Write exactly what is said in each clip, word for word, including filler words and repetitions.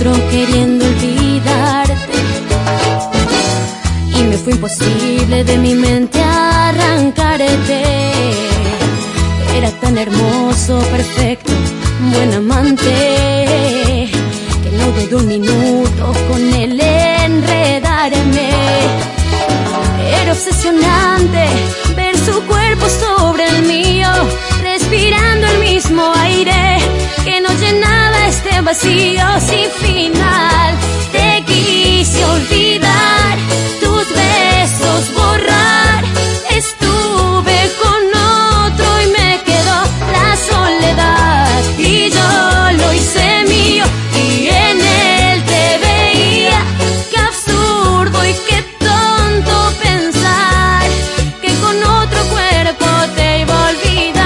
otro queriendo olvidarte, y me fue imposible de mi mente arrancarte. Era tan hermoso, perfecto, buen amante, que no dudé un minuto con él enredarme. Era obsesionante ver su cuerpo sobre el mío, respirando el mismo aire que nos llenaba este vacío sin final. Te quise olvidar, tus besos borrar, estuve con otro y me quedó la soledad, y yo lo hice mío y en él te veía. Qué absurdo y qué tonto pensar que con otro cuerpo te iba a olvidar.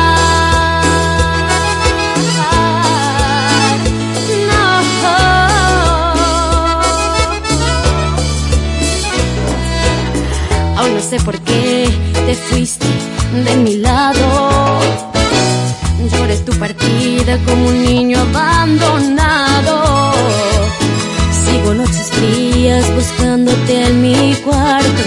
No, aún no sé por qué te fuiste de mi lado. Lloré tu partida como un niño abandonado. Sigo noches frías buscándote en mi cuarto,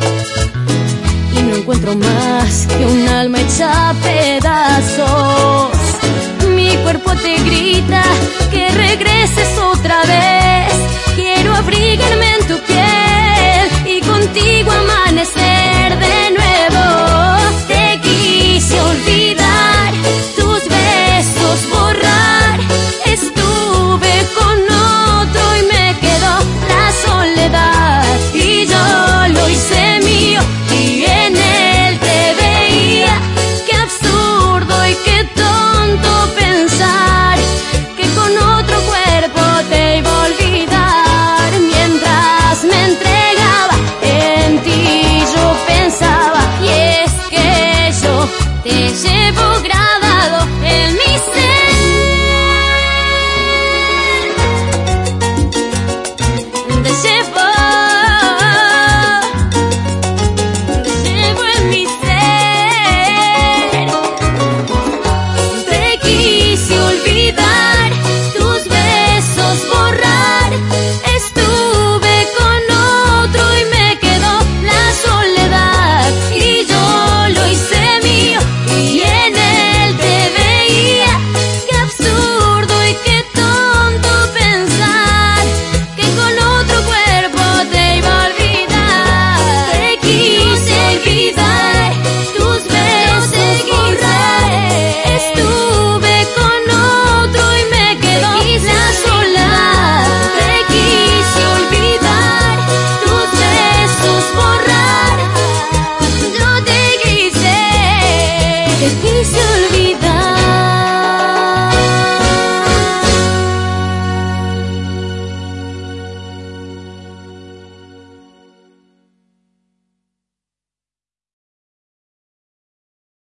y no encuentro más que un alma hecha a pedazos. Mi cuerpo te grita que regreses otra vez. Quiero abrigarme